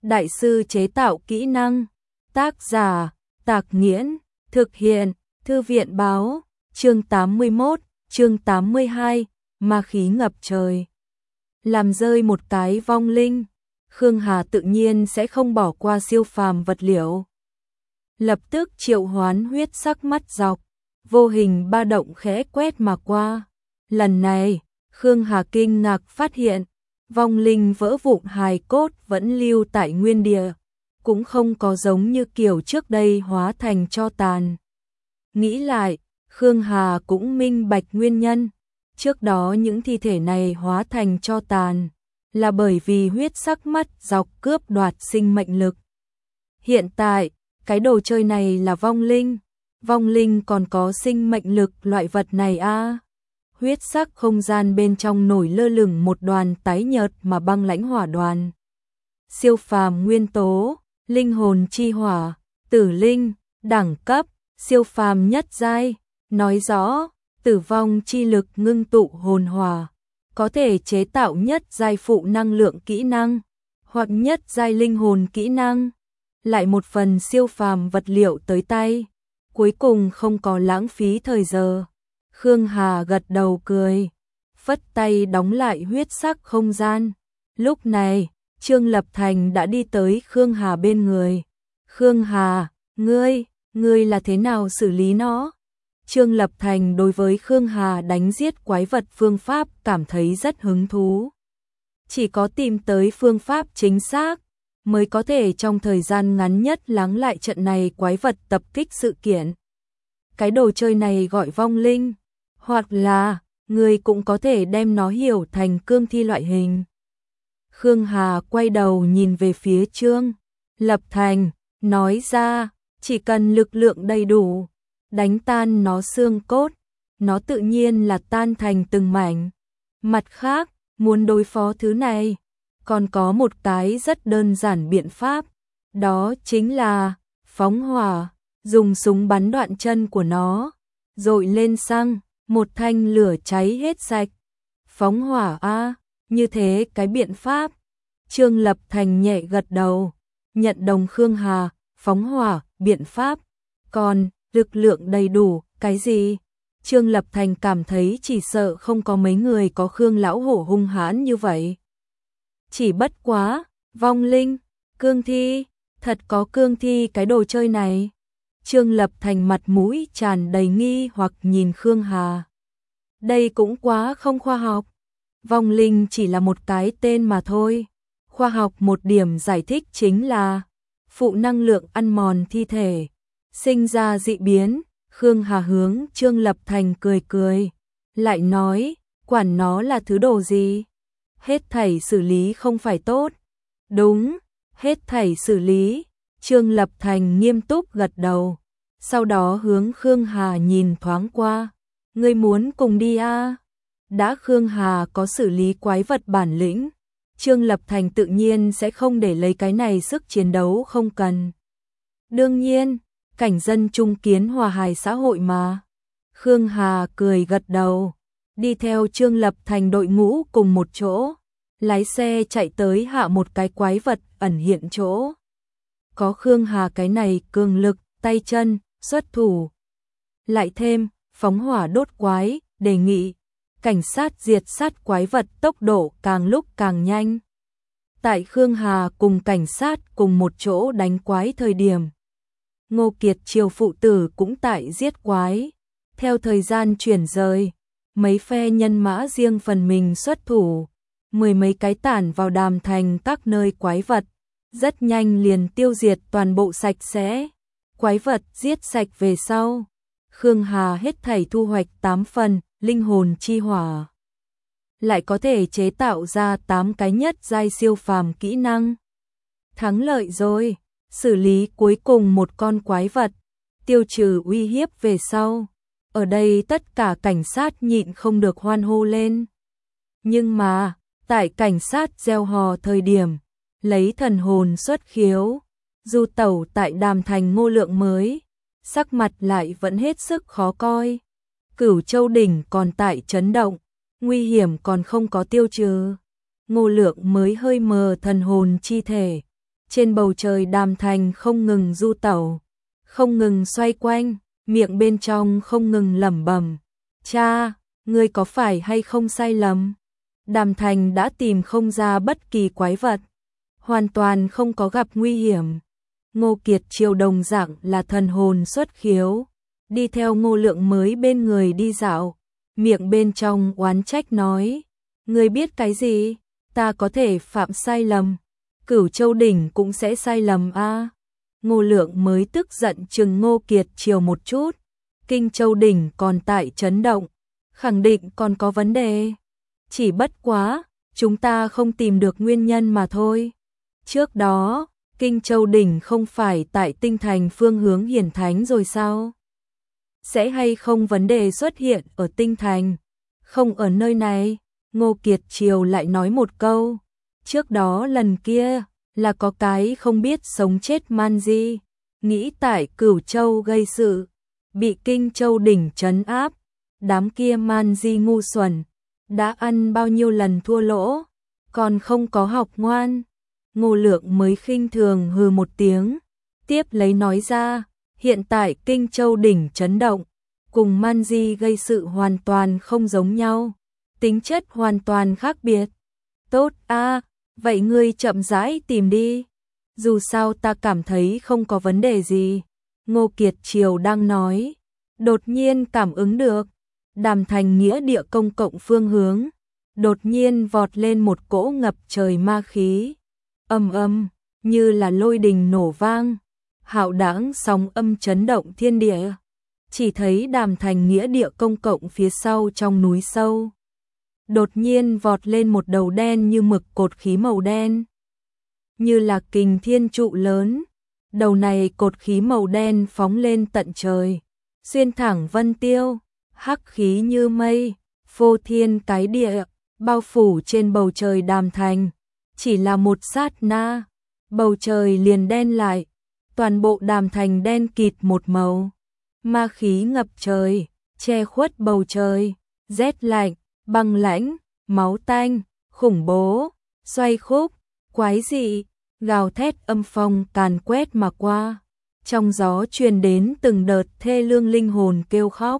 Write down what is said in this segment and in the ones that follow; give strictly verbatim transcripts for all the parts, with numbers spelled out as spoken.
Đại sư chế tạo kỹ năng. Tác giả, Tạc Nghiễn. Thực hiện, Thư viện báo. Chương tám mươi mốt, chương tám mươi hai, ma khí ngập trời. Làm rơi một cái vong linh, Khương Hà tự nhiên sẽ không bỏ qua siêu phàm vật liệu. Lập tức triệu hoán huyết sắc mắt dọc, vô hình ba động khẽ quét mà qua. Lần này, Khương Hà kinh ngạc phát hiện, vong linh vỡ vụn hài cốt vẫn lưu tại nguyên địa, cũng không có giống như kiểu trước đây hóa thành tro tàn. Nghĩ lại, Khương Hà cũng minh bạch nguyên nhân. Trước đó những thi thể này hóa thành tro tàn, là bởi vì huyết sắc mắt dọc cướp đoạt sinh mệnh lực. Hiện tại, cái đồ chơi này là vong linh. Vong linh còn có sinh mệnh lực loại vật này a à? Huyết sắc không gian bên trong nổi lơ lửng một đoàn tái nhợt mà băng lãnh hỏa đoàn. Siêu phàm nguyên tố, linh hồn chi hỏa, tử linh, đẳng cấp, siêu phàm nhất giai, nói rõ, tử vong chi lực ngưng tụ hồn hỏa, có thể chế tạo nhất giai phụ năng lượng kỹ năng, hoặc nhất giai linh hồn kỹ năng. Lại một phần siêu phàm vật liệu tới tay, cuối cùng không có lãng phí thời giờ. Khương Hà gật đầu cười, phất tay đóng lại huyết sắc không gian. Lúc này, Trương Lập Thành đã đi tới Khương Hà bên người. Khương Hà, ngươi, ngươi là thế nào xử lý nó? Trương Lập Thành đối với Khương Hà đánh giết quái vật phương pháp cảm thấy rất hứng thú. Chỉ có tìm tới phương pháp chính xác, mới có thể trong thời gian ngắn nhất lắng lại trận này quái vật tập kích sự kiện. Cái đồ chơi này gọi vong linh, hoặc là, người cũng có thể đem nó hiểu thành cương thi loại hình. Khương Hà quay đầu nhìn về phía Trương Lập Thành, nói ra, chỉ cần lực lượng đầy đủ, đánh tan nó xương cốt, nó tự nhiên là tan thành từng mảnh. Mặt khác, muốn đối phó thứ này, còn có một cái rất đơn giản biện pháp, đó chính là phóng hỏa, dùng súng bắn đoạn chân của nó, rồi lên xăng, một thanh lửa cháy hết sạch. Phóng hỏa a, như thế cái biện pháp. Trương Lập Thành nhẹ gật đầu, nhận đồng Khương Hà, phóng hỏa, biện pháp, còn lực lượng đầy đủ, cái gì? Trương Lập Thành cảm thấy chỉ sợ không có mấy người có Khương lão hổ hung hãn như vậy. Chỉ bất quá, vong linh, cương thi, thật có cương thi cái đồ chơi này. Trương Lập Thành mặt mũi tràn đầy nghi hoặc nhìn Khương Hà. Đây cũng quá không khoa học. Vong linh chỉ là một cái tên mà thôi. Khoa học một điểm giải thích chính là phụ năng lượng ăn mòn thi thể, sinh ra dị biến. Khương Hà hướng Trương Lập Thành cười cười, lại nói, quản nó là thứ đồ gì? Hết thảy xử lý không phải tốt. Đúng, hết thảy xử lý. Trương Lập Thành nghiêm túc gật đầu, sau đó hướng Khương Hà nhìn thoáng qua. Ngươi muốn cùng đi à? Đã Khương Hà có xử lý quái vật bản lĩnh, Trương Lập Thành tự nhiên sẽ không để lấy cái này sức chiến đấu không cần. Đương nhiên, cảnh dân trung kiến hòa hài xã hội mà. Khương Hà cười gật đầu, đi theo Trương Lập Thành đội ngũ cùng một chỗ, lái xe chạy tới hạ một cái quái vật ẩn hiện chỗ. Có Khương Hà cái này cường lực, tay chân, xuất thủ. Lại thêm, phóng hỏa đốt quái, đề nghị, cảnh sát diệt sát quái vật tốc độ càng lúc càng nhanh. Tại Khương Hà cùng cảnh sát cùng một chỗ đánh quái thời điểm, Ngô Kiệt Triều phụ tử cũng tại giết quái. Theo thời gian chuyển rời, mấy phe nhân mã riêng phần mình xuất thủ, mười mấy cái tản vào đàm thành các nơi quái vật, rất nhanh liền tiêu diệt toàn bộ sạch sẽ. Quái vật giết sạch về sau, Khương Hà hết thảy thu hoạch tám phần linh hồn chi hỏa, lại có thể chế tạo ra tám cái nhất giai siêu phàm kỹ năng. Thắng lợi rồi, xử lý cuối cùng một con quái vật, tiêu trừ uy hiếp về sau. Ở đây tất cả cảnh sát nhịn không được hoan hô lên. Nhưng mà, tại cảnh sát gieo hò thời điểm, lấy thần hồn xuất khiếu, du tẩu tại đàm thành Ngô Lượng mới, sắc mặt lại vẫn hết sức khó coi. Cửu Châu đỉnh còn tại chấn động, nguy hiểm còn không có tiêu trừ. Ngô Lượng mới hơi mờ thần hồn chi thể, Trên bầu trời Đàm Thành không ngừng du tẩu, không ngừng xoay quanh, miệng bên trong không ngừng lẩm bẩm, cha, ngươi có phải hay không sai lầm? Đàm Thành đã tìm không ra bất kỳ quái vật, hoàn toàn không có gặp nguy hiểm. Ngô Kiệt Triều đồng dạng là thần hồn xuất khiếu, đi theo Ngô Lượng mới bên người đi dạo, miệng bên trong oán trách nói, ngươi biết cái gì, ta có thể phạm sai lầm, Cửu Châu đỉnh cũng sẽ sai lầm a. À. Ngô Lượng mới tức giận chừng Ngô Kiệt Triều một chút, Kinh Châu đỉnh còn tại chấn động, khẳng định còn có vấn đề. Chỉ bất quá, chúng ta không tìm được nguyên nhân mà thôi. Trước đó, Kinh Châu đỉnh không phải tại tinh thành phương hướng hiển thánh rồi sao? Sẽ hay không vấn đề xuất hiện ở tinh thành, không ở nơi này? Ngô Kiệt Triều lại nói một câu, trước đó lần kia là có cái không biết sống chết man di, nghĩ tại Cửu Châu gây sự, bị Kinh Châu đỉnh trấn áp, đám kia man di ngu xuẩn, đã ăn bao nhiêu lần thua lỗ, còn không có học ngoan. Ngô Lượng mới khinh thường hừ một tiếng, tiếp lấy nói ra, hiện tại Kinh Châu đỉnh chấn động, cùng man di gây sự hoàn toàn không giống nhau, tính chất hoàn toàn khác biệt. Tốt a, à, vậy ngươi chậm rãi tìm đi, dù sao ta cảm thấy không có vấn đề gì. Ngô Kiệt Triều đang nói, đột nhiên cảm ứng được, Đàm Thành nghĩa địa công cộng phương hướng, đột nhiên vọt lên một cỗ ngập trời ma khí, âm âm, như là lôi đình nổ vang, hạo đãng sóng âm chấn động thiên địa. Chỉ thấy Đàm Thành nghĩa địa công cộng phía sau trong núi sâu, đột nhiên vọt lên một đầu đen như mực cột khí màu đen, như là kình thiên trụ lớn. Đầu này cột khí màu đen phóng lên tận trời, xuyên thẳng vân tiêu, hắc khí như mây, phô thiên cái địa, bao phủ trên bầu trời Đàm Thành. Chỉ là một sát na, bầu trời liền đen lại, toàn bộ Đàm Thành đen kịt một màu, ma khí ngập trời, che khuất bầu trời, rét lạnh, băng lãnh, máu tanh, khủng bố, xoay khúc, quái dị, gào thét âm phong càn quét mà qua, trong gió truyền đến từng đợt thê lương linh hồn kêu khóc.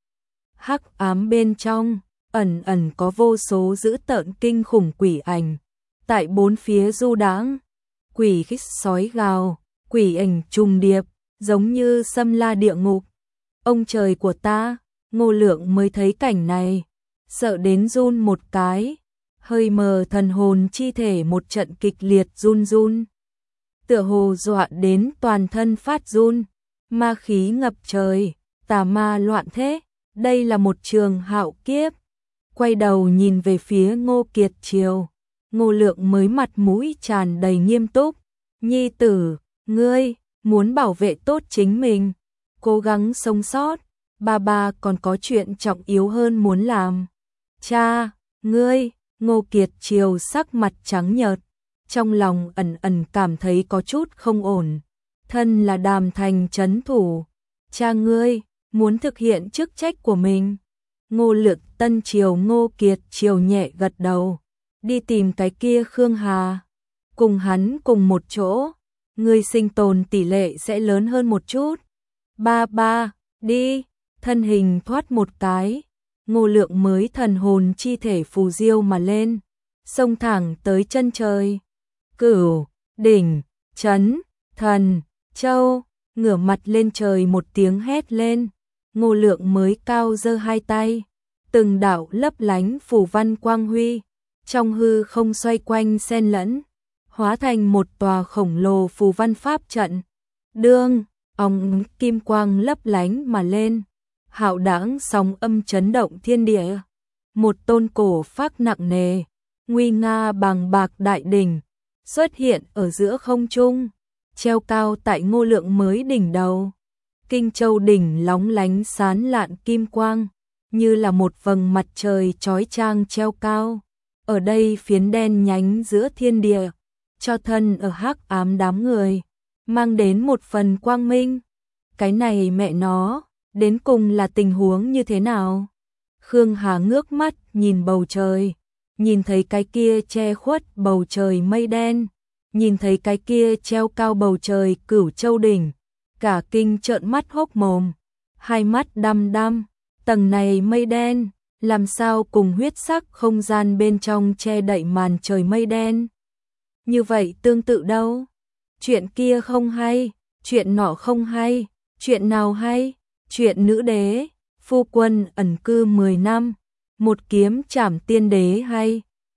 Hắc ám bên trong, ẩn ẩn có vô số dữ tợn kinh khủng quỷ ảnh, tại bốn phía du đãng, quỷ khích sói gào, quỷ ảnh trùng điệp, giống như xâm la địa ngục. Ông trời của ta, Ngô Lượng mới thấy cảnh này, sợ đến run một cái, hơi mờ thần hồn chi thể một trận kịch liệt run run, tựa hồ dọa đến toàn thân phát run, ma khí ngập trời, tà ma loạn thế, đây là một trường hạo kiếp. Quay đầu nhìn về phía Ngô Kiệt Triều, Ngô Lượng mới mặt mũi tràn đầy nghiêm túc, nhi tử, ngươi muốn bảo vệ tốt chính mình, cố gắng sống sót, ba ba còn có chuyện trọng yếu hơn muốn làm. Cha, ngươi, Ngô Kiệt Triều sắc mặt trắng nhợt, trong lòng ẩn ẩn cảm thấy có chút không ổn. Thân là Đàm Thành trấn thủ, cha ngươi muốn thực hiện chức trách của mình. Ngô Lực Tân Triều Ngô Kiệt Triều nhẹ gật đầu, đi tìm cái kia Khương Hà, cùng hắn cùng một chỗ, ngươi sinh tồn tỷ lệ sẽ lớn hơn một chút. Ba ba, đi, thân hình thoát một cái, Ngô Lượng mới thần hồn chi thể phù diêu mà lên, xông thẳng tới chân trời. Cửu, đỉnh, chấn, thần, châu, ngửa mặt lên trời một tiếng hét lên, Ngô Lượng mới cao giơ hai tay, từng đạo lấp lánh phù văn quang huy, trong hư không xoay quanh xen lẫn, hóa thành một tòa khổng lồ phù văn pháp trận. Đương, ong kim quang lấp lánh mà lên, hạo đãng sóng âm chấn động thiên địa. Một tôn cổ phác nặng nề, nguy nga bàng bạc đại đỉnh xuất hiện ở giữa không trung, treo cao tại Ngô Lượng mới đỉnh đầu. Kinh Châu đỉnh lóng lánh sán lạn kim quang, như là một vầng mặt trời chói chang treo cao. Ở đây phiến đen nhánh giữa thiên địa, cho thân ở hắc ám đám người, mang đến một phần quang minh. Cái này mẹ nó, đến cùng là tình huống như thế nào? Khương Hà ngước mắt nhìn bầu trời, nhìn thấy cái kia che khuất bầu trời mây đen, nhìn thấy cái kia treo cao bầu trời Cửu Châu đỉnh, cả kinh trợn mắt hốc mồm, hai mắt đăm đăm, tầng này mây đen, làm sao cùng huyết sắc không gian bên trong che đậy màn trời mây đen. Như vậy tương tự đâu? Chuyện kia không hay, chuyện nọ không hay, chuyện nào hay? Chuyện nữ đế, phu quân ẩn cư mười năm, một kiếm trảm tiên đế hay?